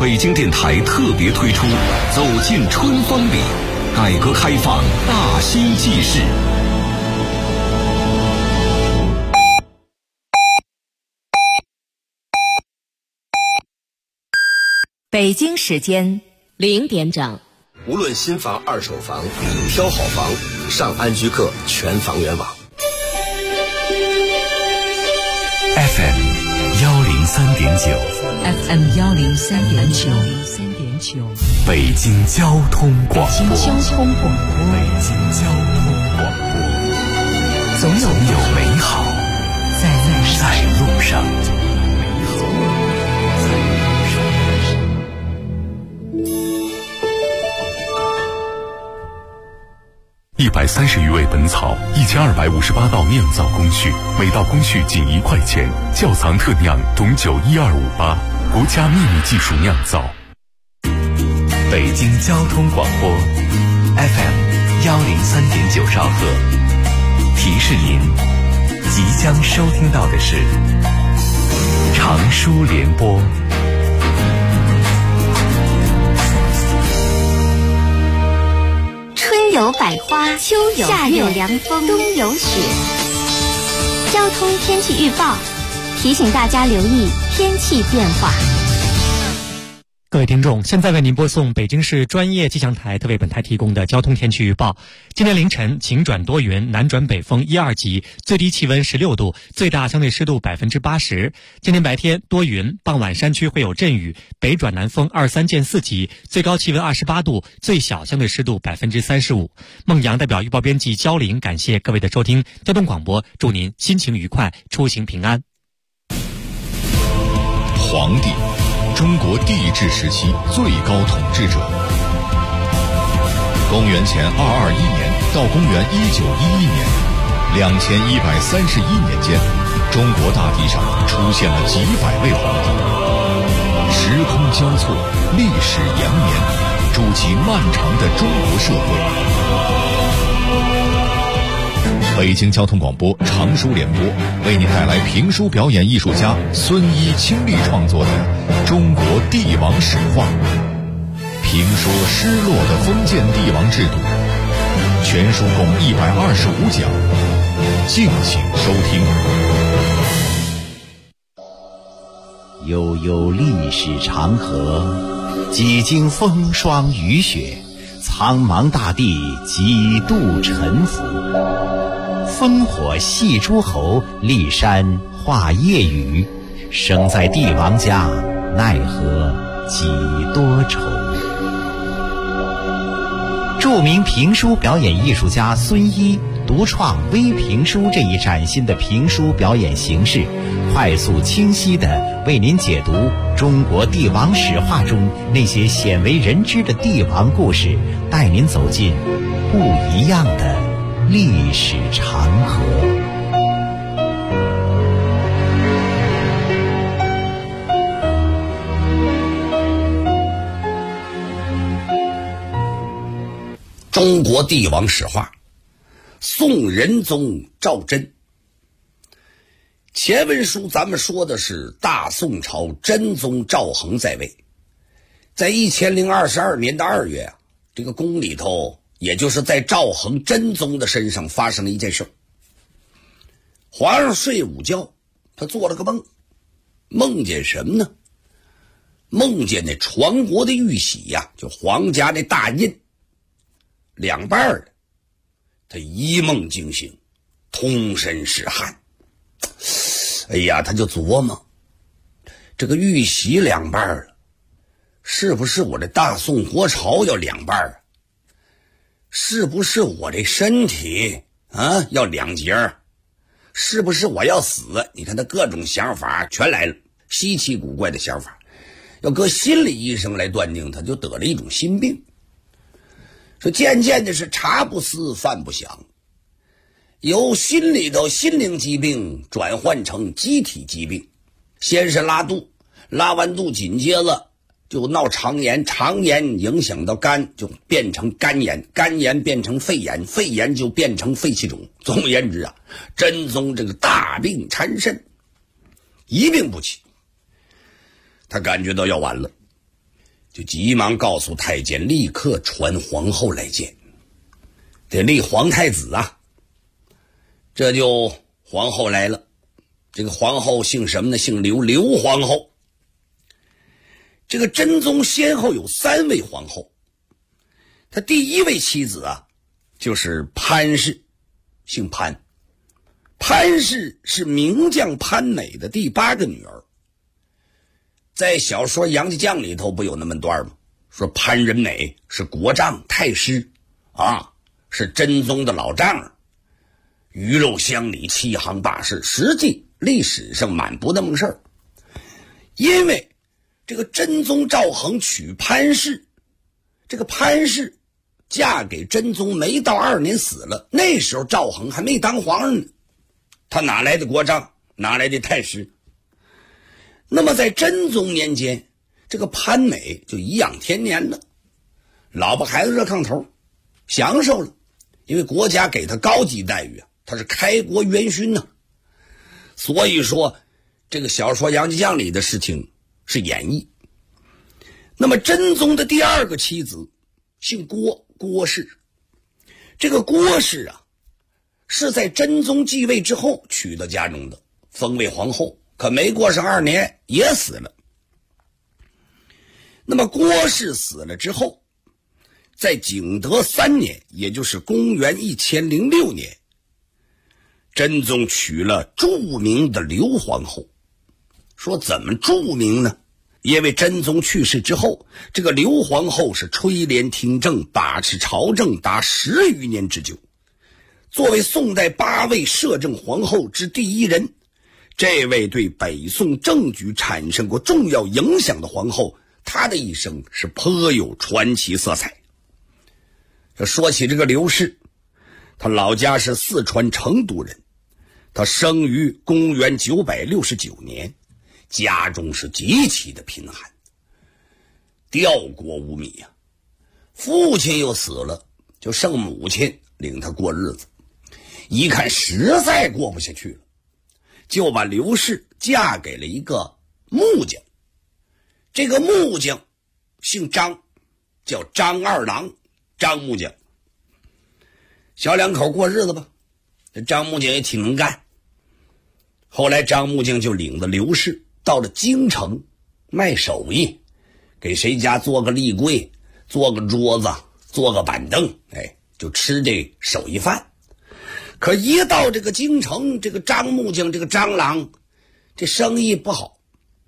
北京电台特别推出走进春风里，改革开放大新纪事。 北京时间0点整。 无论新房二手房，挑好房上安居客全房源网。 FM 103.9 FM 103.9 北京交通广播。 北京交通广播。总有美好在路上。130余味本草，1258道酿造工序，每道工序仅1块钱。窖藏特酿董酒12588，国家秘密技术酿造。北京交通广播 FM 103.9兆赫，提示您即将收听到的是长舒联播。 春有百花，秋有夏有凉风，冬有雪。交通天气预报提醒大家留意天气变化。 各位听众，现在为您播送北京市专业气象台特为本台提供的交通天气预报。今天凌晨晴转多云，南转北风1、2级，最低气温16度，最大相对湿度80%。今天白天多云，傍晚山区会有阵雨，北转南风2、3见4级，最高气温28度，最小相对湿度35%。孟阳代表预报编辑焦玲，感谢各位的收听。交通广播祝您心情愉快，出行平安。 皇帝，中国帝制时期最高统治者。公元前221年到公元1911年，2131年间，中国大地上出现了几百位皇帝。时空交错，历史延绵，筑起漫长的中国社会。北京交通广播长舒联播为您带来评书表演艺术家孙一倾力创作的《中国帝王史话》，评说失落的封建帝王制度，全书共125讲，敬请收听。 悠悠历史长河，几经风霜雨雪，苍茫大地几度沉浮。烽火戏诸侯，骊山画夜雨，生在帝王家，奈何几多愁。著名评书表演艺术家孙一独创微评书这一崭新的评书表演形式，快速清晰地为您解读中国帝王史话中那些鲜为人知的帝王故事，带您走进不一样的历史长河。 中国帝王史话，宋仁宗赵祯。前文书咱们说的是大宋朝真宗赵恒在位，在1022年的2月这个宫里头，也就是在赵恒真宗的身上发生了一件事。皇上睡午觉，他做了个梦，梦见什么呢？梦见那传国的玉玺呀，就皇家那大印两半的，他一梦惊醒，通身是汗。哎呀，他就琢磨，这个玉玺两半了，是不是我这大宋国朝要两半啊？是不是我这身体啊要两截？是不是我要死？你看他各种想法全来了，稀奇古怪的想法。要搁心理医生来断定，他就得了一种心病。说渐渐的是茶不思饭不想，由心里头心灵疾病转换成机体疾病，先是拉肚，拉完肚紧接着就闹肠炎，肠炎影响到肝，就变成肝炎，肝炎变成肺炎，肺炎就变成肺气肿。总而言之啊，真宗这个大病缠身，一病不起，他感觉到要完了。 就急忙告诉太监立刻传皇后来见，得立皇太子啊。这就皇后来了，这个皇后姓什么呢？姓刘，刘皇后。这个真宗先后有3位皇后，他第一位妻子啊就是潘氏，姓潘。潘氏是名将潘美的第8个女儿。在小说《杨家将》里头不有那么段吗？说潘仁美是国丈太师啊，是真宗的老丈人，鱼肉乡里，欺行霸市。实际历史上满不那么事儿。因为这个真宗赵恒娶潘氏，这个潘氏嫁给真宗没到2年死了，那时候赵恒还没当皇上呢，他哪来的国丈，哪来的太师？那么在真宗年间，这个潘美就颐养天年了，老婆孩子热炕头，享受了，因为国家给他高级待遇啊，他是开国元勋呢。所以说这个小说《杨家将》里的事情是演绎。那么真宗的第2个妻子姓郭，郭氏。这个郭氏啊是在真宗继位之后娶到家中的，封为皇后，可没过上2年也死了。那么郭氏死了之后，在景德3年，也就是公元1006年，真宗娶了著名的刘皇后。说怎么著名呢？因为真宗去世之后，这个刘皇后是垂帘听政，把持朝政达10余年之久。作为宋代8位摄政皇后之第1人，这位对北宋政局产生过重要影响的皇后，她的一生是颇有传奇色彩。说起这个刘氏，她老家是四川成都人，她生于公元969年，家中是极其的贫寒，吊锅无米呀。父亲又死了，就剩母亲领他过日子。一看实在过不下去了，就把刘氏嫁给了一个木匠。这个木匠姓张，叫张二郎，张木匠。小两口过日子吧，这张木匠也挺能干。后来张木匠就领着刘氏到了京城卖手艺，给谁家做个立柜，做个桌子，做个板凳，就吃这手艺饭。可一到这个京城，这个张木匠，这个张郎，这生意不好。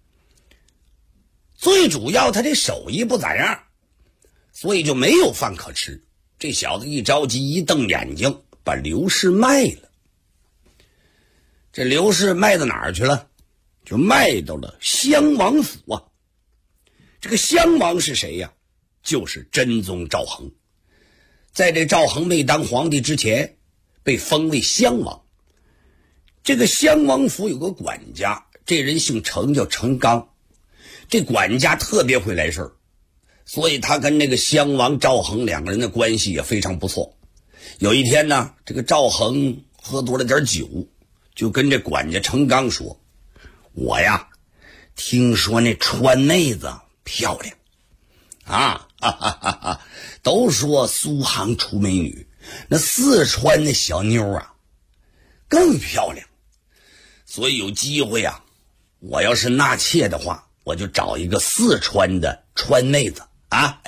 最主要他这手艺不咋样，所以就没有饭可吃。这小子一着急，一瞪眼睛，把刘氏卖了。这刘氏卖到哪儿去了？就卖到了襄王府啊。这个襄王是谁呀？就是真宗赵恒。在这赵恒没当皇帝之前，被封为襄王。这个襄王府有个管家，这人姓程，叫程刚。这管家特别会来事儿，所以他跟那个襄王赵恒2个人的关系也非常不错。有一天呢，这个赵恒喝多了点酒，就跟这管家程刚说：“我呀，听说那川妹子漂亮啊，都说苏杭出美女，那四川那小妞啊更漂亮，所以有机会啊，我要是纳妾的话，我就找一个四川的川妹子啊。”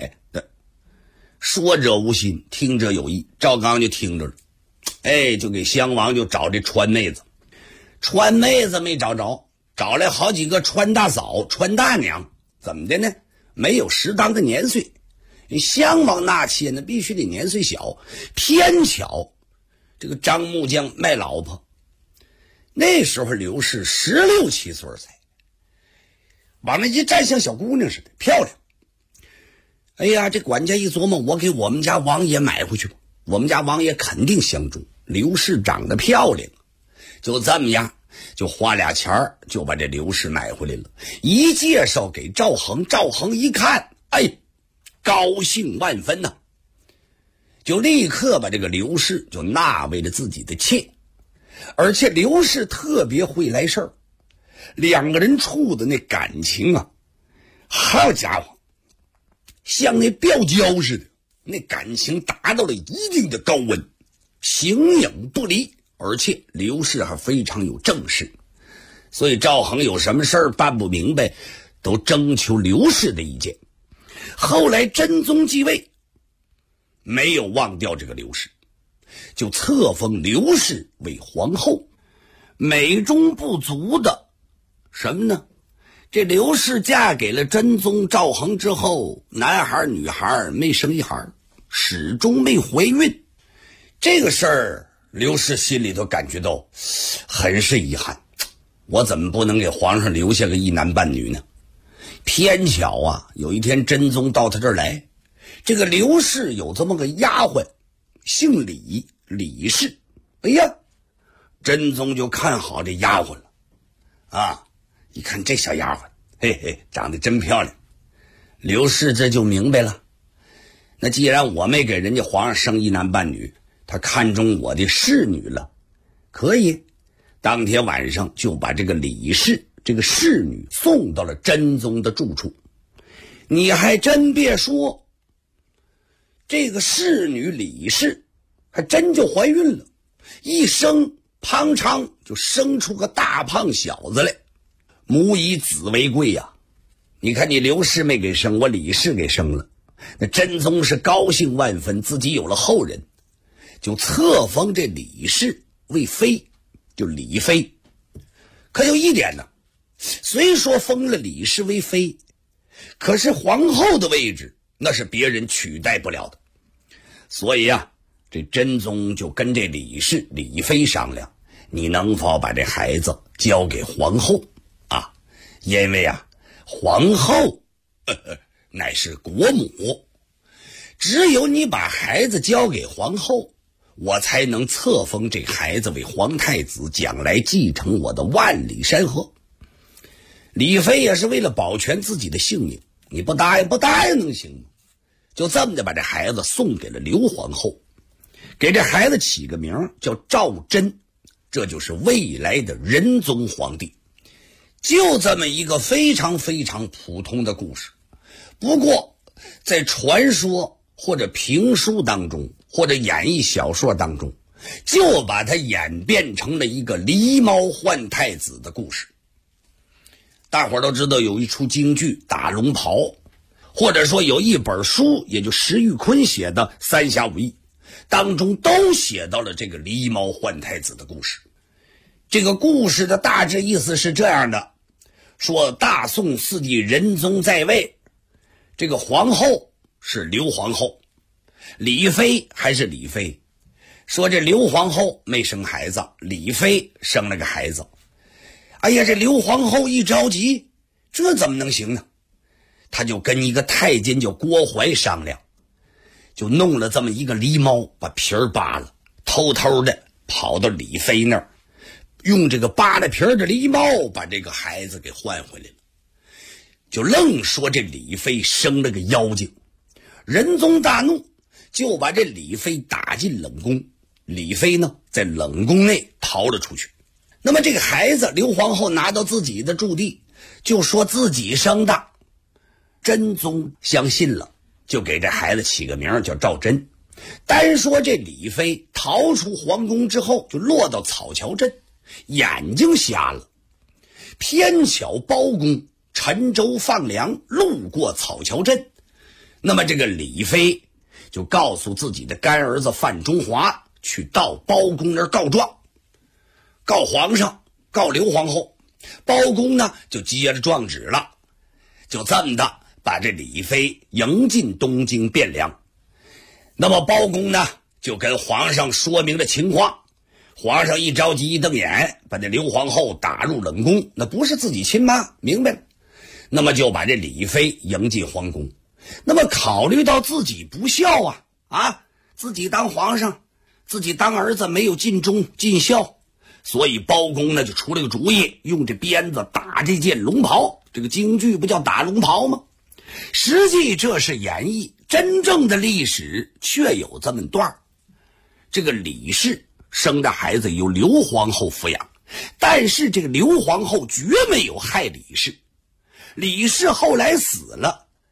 说者无心，听者有意，赵刚就听着了，就给襄王就找这川妹子。川妹子没找着，找来好几个川大嫂、川大娘，怎么的呢？没有适当的年岁。襄王纳妾呢，必须得年岁小。偏巧这个张木匠卖老婆，那时候刘氏16、17岁才，往那一站像小姑娘似的，漂亮。哎呀，这管家一琢磨，我给我们家王爷买回去吧，我们家王爷肯定相中，刘氏长得漂亮。就这么样，就花俩钱就把这刘氏买回来了。一介绍给赵恒，赵恒一看，高兴万分呐，就立刻把这个刘氏就纳为了自己的妾。而且刘氏特别会来事儿，2个人处的那感情啊，好家伙， 像那吊胶似的，那感情达到了一定的高温，形影不离，而且刘氏还非常有正事，所以赵恒有什么事儿办不明白，都征求刘氏的意见。后来真宗继位，没有忘掉这个刘氏，就册封刘氏为皇后。美中不足的什么呢？这刘氏嫁给了真宗赵恒之后，男孩女孩没生一孩，始终没怀孕。这个事儿刘氏心里头感觉到很是遗憾，我怎么不能给皇上留下个一男半女呢？偏巧啊，有一天真宗到他这儿来，这个刘氏有这么个丫鬟，姓李，李氏。哎呀，真宗就看好这丫鬟了啊！一看这小丫鬟，嘿嘿，长得真漂亮。刘氏这就明白了，那既然我没给人家皇上生一男半女，他看中我的侍女了，可以。当天晚上就把这个李氏这个侍女送到了真宗的住处。你还真别说，这个侍女李氏还真就怀孕了，一生砰嚓就生出个大胖小子来。母以子为贵呀，你看你刘氏没给生，我李氏给生了。那真宗是高兴万分，自己有了后人，就册封这李氏为妃，就李妃。可有一点呢，虽说封了李氏为妃，可是皇后的位置那是别人取代不了的。所以啊，这真宗就跟这李氏李妃商量，你能否把这孩子交给皇后啊？因为啊，皇后乃是国母，只有你把孩子交给皇后，我才能册封这孩子为皇太子，将来继承我的万里山河。李妃也是为了保全自己的性命，你不答应能行吗？就这么的把这孩子送给了刘皇后，给这孩子起个名叫赵祯，这就是未来的仁宗皇帝。就这么一个非常非常普通的故事，不过在传说或者评书当中或者演绎小说当中，就把它演变成了一个狸猫换太子的故事。大伙儿都知道有一出京剧《打龙袍》，或者说有一本书，也就石玉坤写的《三侠五义》，当中都写到了这个狸猫换太子的故事。这个故事的大致意思是这样的，说大宋4帝仁宗在位，这个皇后是刘皇后，李妃还是李妃。说这刘皇后没生孩子，李妃生了个孩子。哎呀，这刘皇后一着急，这怎么能行呢？他就跟一个太监叫郭槐商量，就弄了这么一个狸猫，把皮儿扒了，偷偷的跑到李妃那儿，用这个扒了皮儿的狸猫把这个孩子给换回来了。就愣说这李妃生了个妖精。仁宗大怒，就把这李妃打进冷宫。李妃呢，在冷宫内逃了出去。那么这个孩子刘皇后拿到自己的驻地，就说自己生的。真宗相信了，就给这孩子起个名叫赵祯。单说这李妃逃出皇宫之后，就落到草桥镇，眼睛瞎了。偏巧包公沉舟放粮，路过草桥镇。那么这个李妃就告诉自己的干儿子范中华，去到包公那儿告状，告皇上，告刘皇后。包公呢就接了状纸了，就这么的把这李妃迎进东京汴梁。那么包公呢就跟皇上说明了情况，皇上一着急一瞪眼，把这刘皇后打入冷宫，那不是自己亲妈，明白了。那么就把这李妃迎进皇宫。那么考虑到自己不孝自己当皇上，自己当儿子没有尽忠尽孝，所以包公呢就出了个主意，用这鞭子打这件龙袍。这个京剧不叫打龙袍吗？实际这是演绎，真正的历史却有这么段。这个李氏生的孩子由刘皇后抚养，但是这个刘皇后绝没有害李氏。李氏后来死了，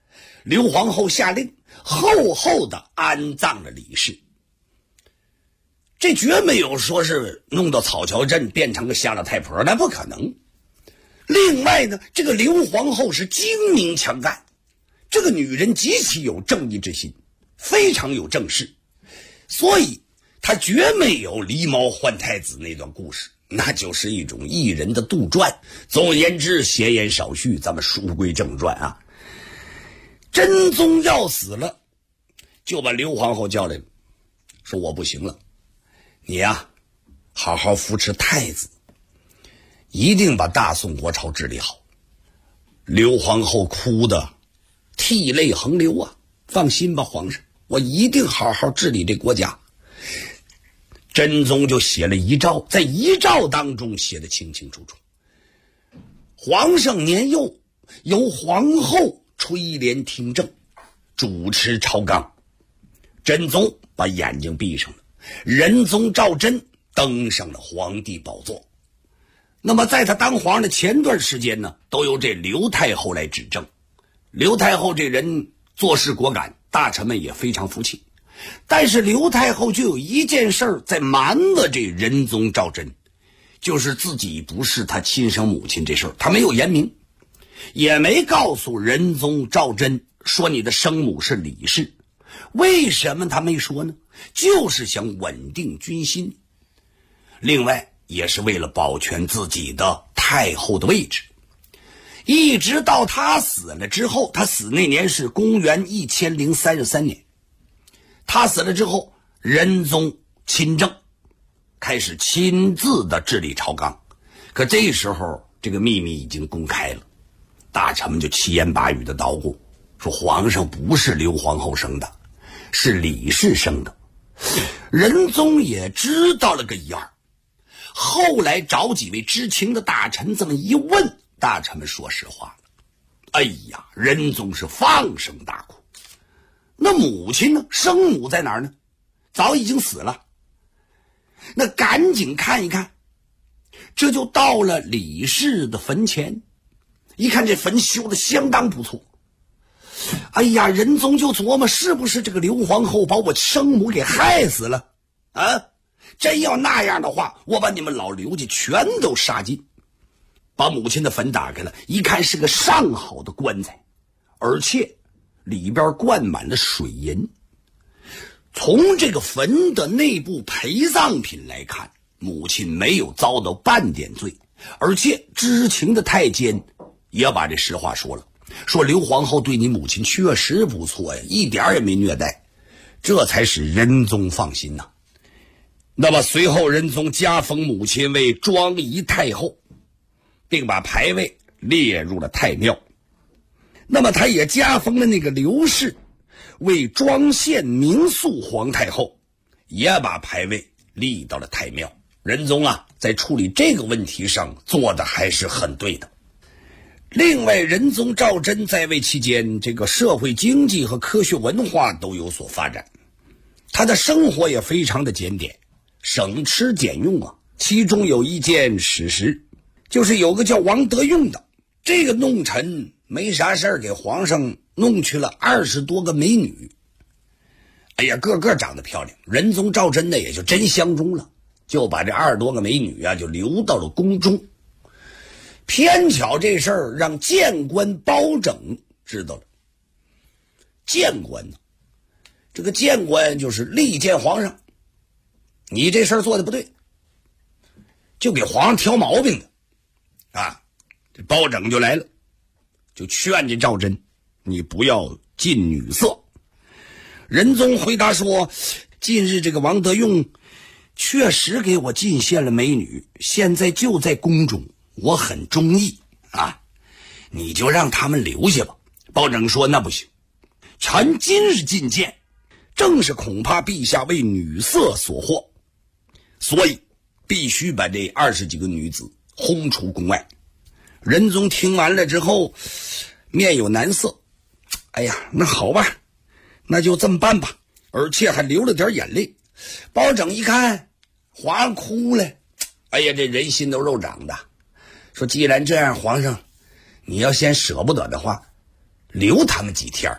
刘皇后下令厚厚的安葬了李氏。这绝没有说是弄到草桥镇变成个乡老太婆，那不可能。另外呢，这个刘皇后是精明强干，这个女人极其有正义之心，非常有正事，所以她绝没有狸猫换太子那段故事，那就是一种艺人的杜撰。总而言之，闲言少叙，咱们书归正传啊。真宗要死了，就把刘皇后叫来了，说我不行了，你呀，好好扶持太子，一定把大宋国朝治理好。刘皇后哭得涕泪横流啊，放心吧皇上，我一定好好治理这国家。真宗就写了遗诏，在遗诏当中写得清清楚楚，皇上年幼，由皇后垂帘听政，主持朝纲。真宗把眼睛闭上了，仁宗赵祯登上了皇帝宝座。那么在他当皇上的前段时间呢，都由这刘太后来执政。刘太后这人做事果敢，大臣们也非常服气。但是刘太后就有一件事在瞒了这仁宗赵祯，就是自己不是他亲生母亲这事，他没有言明，也没告诉仁宗赵祯说你的生母是李氏。为什么他没说呢？就是想稳定军心，另外也是为了保全自己的太后的位置。一直到他死了之后，他死那年是公元1033年，他死了之后，仁宗亲政，开始亲自的治理朝纲。可这时候这个秘密已经公开了，大臣们就七言八语的捣鼓，说皇上不是刘皇后生的，是李氏生的。仁宗也知道了个一二，后来找几位知情的大臣这么一问，大臣们说实话了，哎呀，仁宗是放声大哭。那母亲呢？生母在哪儿呢？早已经死了。那赶紧看一看，这就到了李氏的坟前，一看这坟修得相当不错。哎呀，仁宗就琢磨，是不是这个刘皇后把我生母给害死了啊？真要那样的话，我把你们老刘家全都杀尽。把母亲的坟打开了，一看是个上好的棺材，而且里边灌满了水银。从这个坟的内部陪葬品来看，母亲没有遭到半点罪，而且知情的太监也把这实话说了，说刘皇后对你母亲确实不错呀，一点也没虐待，这才使仁宗放心呐。那么随后仁宗加封母亲为庄仪太后，并把牌位列入了太庙。那么他也加封了那个刘氏为庄县明肃皇太后，也把牌位立到了太庙。仁宗啊，在处理这个问题上做的还是很对的。另外，仁宗赵祯在位期间，这个社会经济和科学文化都有所发展，他的生活也非常的检点，省吃俭用啊。其中有一件史实，就是有个叫王德用的这个弄臣，没啥事儿给皇上弄去了20多个美女。哎呀，个个长得漂亮，仁宗赵祯呢也就真相中了，就把这20多个美女啊就留到了宫中。偏巧这事儿让谏官包拯知道了。谏官呢，这个谏官就是力谏皇上，你这事儿做的不对，就给皇上挑毛病的啊。这包拯就来了，就劝这赵祯，你不要近女色。仁宗回答说，近日这个王德用确实给我进献了美女，现在就在宫中，我很中意啊，你就让他们留下吧。包拯说，那不行，臣今日进谏，正是恐怕陛下为女色所惑，所以必须把这20几个女子轰出宫外。仁宗听完了之后，面有难色，哎呀，那好吧，那就这么办吧，而且还流了点眼泪。包拯一看皇上哭了，哎呀，这人心都肉长的，说既然这样，皇上你要先舍不得的话，留他们几天，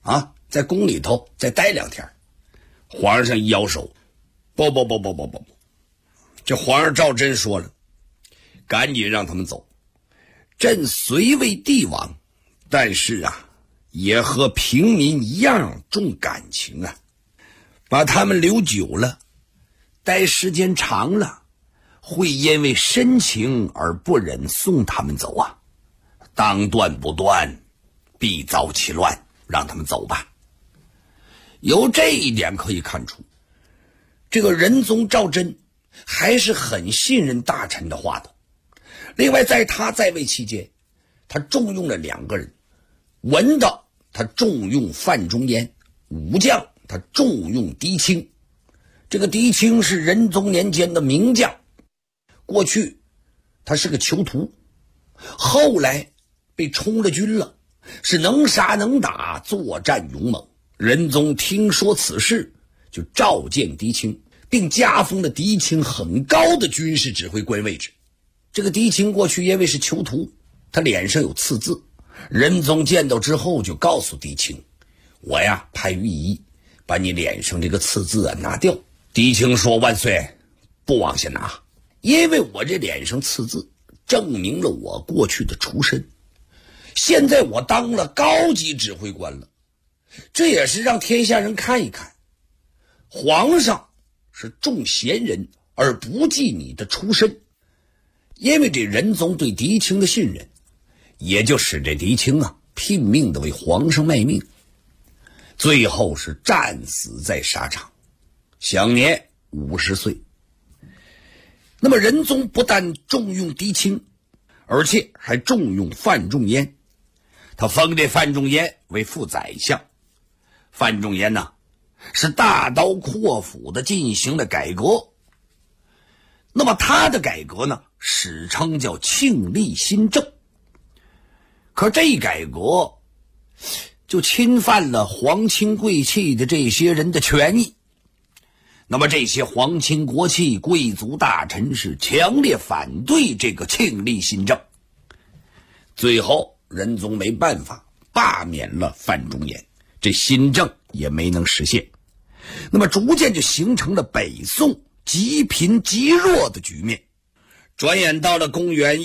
啊，在宫里头再待2天。皇上一摇手，不，这皇上赵祯说了，赶紧让他们走。朕虽为帝王，但是啊，也和平民一样重感情啊，把他们留久了，待时间长了，会因为深情而不忍送他们走啊。当断不断，必遭其乱，让他们走吧。由这一点可以看出，这个仁宗赵祯还是很信任大臣的话的。另外，在他在位期间，他重用了2个人，文的他重用范仲淹，武将他重用狄青。这个狄青是仁宗年间的名将，过去他是个囚徒，后来被充了军了，是能杀能打，作战勇猛。仁宗听说此事，就召见狄青，并加封了狄青很高的军事指挥官位置。这个狄青过去因为是囚徒，他脸上有刺字，仁宗见到之后就告诉狄青，我呀派御医把你脸上这个刺字拿掉。狄青说，万岁，不往下拿，因为我这脸上刺字证明了我过去的出身，现在我当了高级指挥官了，这也是让天下人看一看，皇上是重贤人而不记你的出身。因为这仁宗对狄青的信任，也就使这狄青拼命的为皇上卖命，最后是战死在沙场，享年50岁。那么仁宗不但重用狄青，而且还重用范仲淹，他封这范仲淹为副宰相。范仲淹是大刀阔斧的进行了改革。那么他的改革史称叫庆历新政。可这一改革就侵犯了皇亲贵戚的这些人的权益。那么这些皇亲国戚、贵族大臣是强烈反对这个庆历新政。最后仁宗没办法罢免了范仲淹，这新政也没能实现。那么逐渐就形成了北宋极贫极弱的局面。转眼到了公元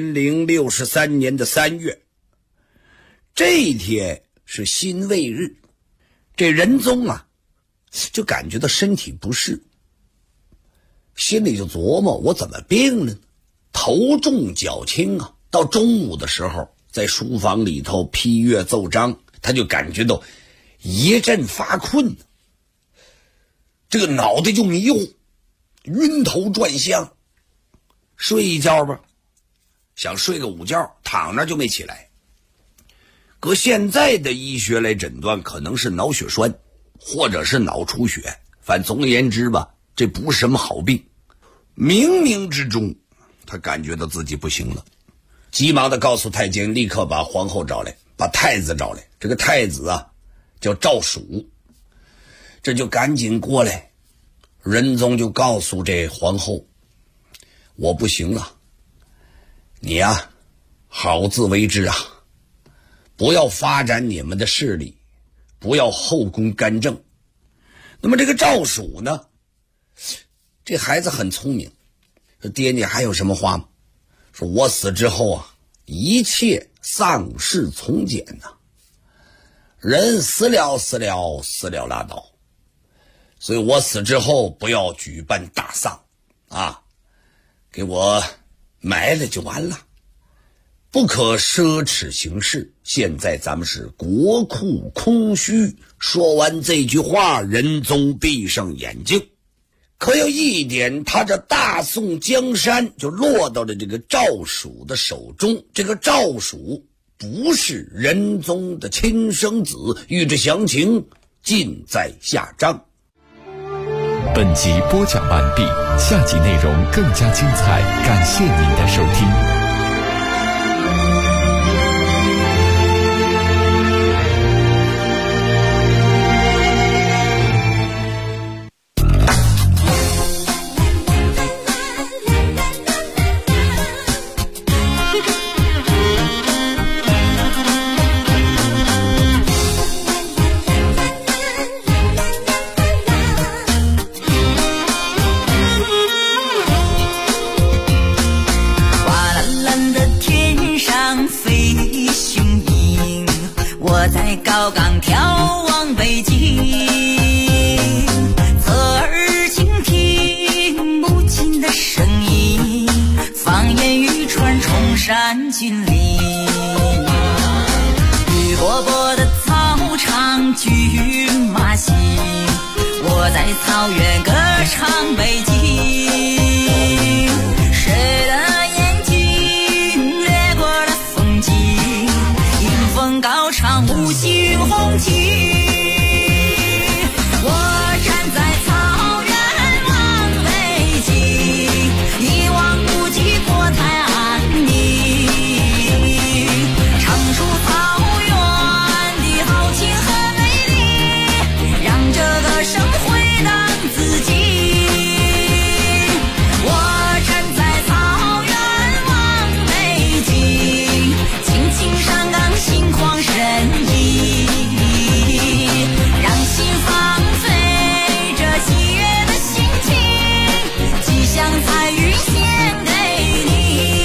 1063年的3月，这一天是辛未日，这仁宗就感觉到身体不适，心里就琢磨，我怎么病了呢？头重脚轻到中午的时候，在书房里头批阅奏章，他就感觉到一阵发困，这个脑袋就迷糊，晕头转向。睡一觉吧，想睡个午觉，躺那就没起来。搁现在的医学来诊断，可能是脑血栓或者是脑出血，反总而言之吧，这不是什么好病。冥冥之中他感觉到自己不行了，急忙的告诉太监立刻把皇后找来，把太子找来。这个太子叫赵曙，这就赶紧过来。仁宗就告诉这皇后，我不行了，你好自为之不要发展你们的势力，不要后宫干政。那么这个赵曙呢，这孩子很聪明，说爹你还有什么话吗？说我死之后一切丧事从简人死了拉倒，所以我死之后不要举办大丧给我埋了就完了，不可奢侈行事，现在咱们是国库空虚。说完这句话，仁宗闭上眼睛。可有一点，他这大宋江山就落到了这个赵曙的手中。这个赵曙不是仁宗的亲生子，欲知详情尽在下章。 本集播讲完毕，下集内容更加精彩，感谢您的收听。 高岗眺望北京，侧耳倾听母亲的声音，方言语传崇山峻岭。绿波波的草场骏马行，我在草原歌唱北京。谁的眼睛掠过了风景，迎风高唱五星红旗。我站在草原望北京，一望无际国泰安宁，唱出草原的豪情和美丽，让这个生回荡自己。我站在草原望北京，轻轻上岗心旷神怡，让心放飞这喜悦的心情，吉祥彩云献给你。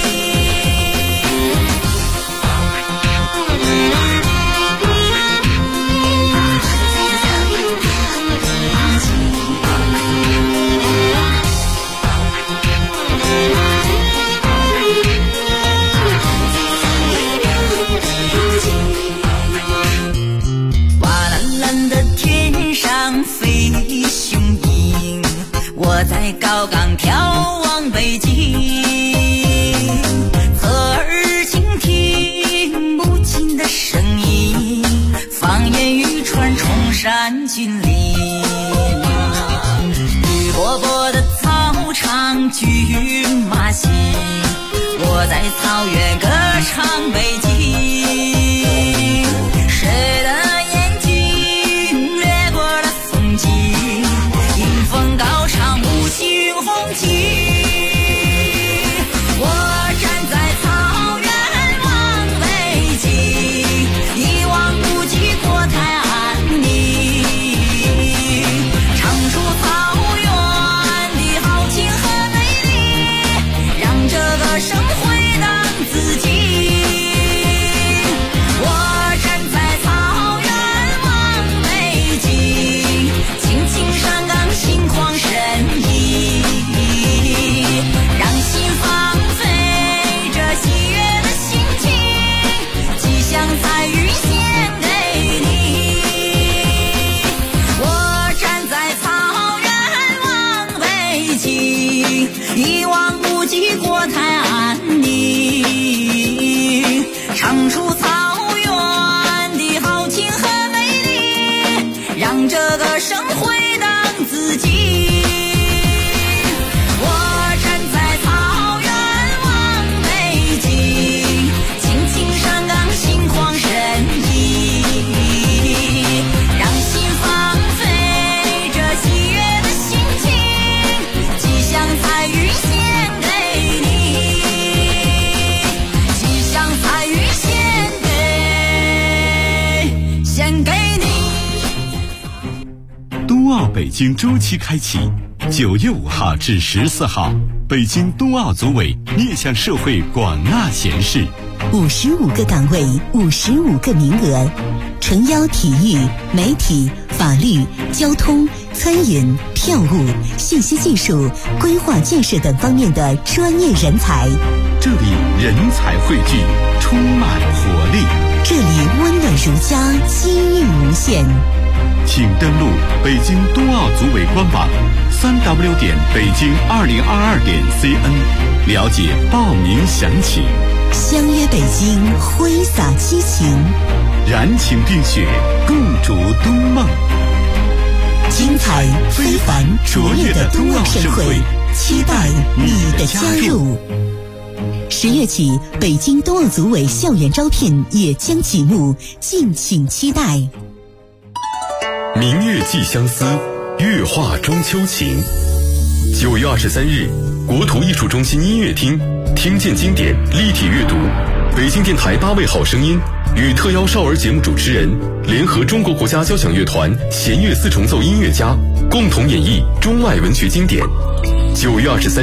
瓦蓝蓝的天上飞雄鹰，我在高岗眺望北京，侧耳倾听母亲的声音，方言语传崇山峻岭。绿波波的草场骏马行，我在草原歌唱北京。谁的眼睛掠过了风景，迎风高唱五星红旗。我站在草原望北京，一望无际国泰安宁，唱出草原的豪情和美丽，让这个生回荡自己。我站在草原望北京，轻轻上岗心旷神怡，让心放飞这喜悦的心情，吉祥彩云献给你。我站在草原望北京，一望无际国泰安宁，唱出草原的豪情和美丽，让这个生回荡自己。我站在草原望北京，轻轻上岗心旷神怡，让心放飞这喜悦的心情，吉祥彩云献给你，吉祥彩云献给你。 冬奥北京周期开启，9月5号至14号，北京冬奥组委面向社会广纳贤士 ，55个岗位，55个名额，诚邀体育、媒体、法律、交通、餐饮、票务、信息技术、规划建设等方面的专业人才。 这里人才汇聚，充满活力。 这里温暖如家，机遇无限。 请登录北京冬奥组委官网3w.北京2022.cn， 了解报名详情。 相约北京，挥洒激情， 燃情并雪，共筑冬梦。 精彩非凡卓越的冬奥盛会，期待你的加入。10月起，北京冬奥组委校园招聘也将启幕，敬请期待。 明月寄相思，月画中秋情。9月23日，国土艺术中心音乐厅，听见经典，立体阅读。北京电台8位好声音与特邀少儿节目主持人联合中国国家交响乐团弦乐四重奏音乐家，共同演绎中外文学经典。9月23日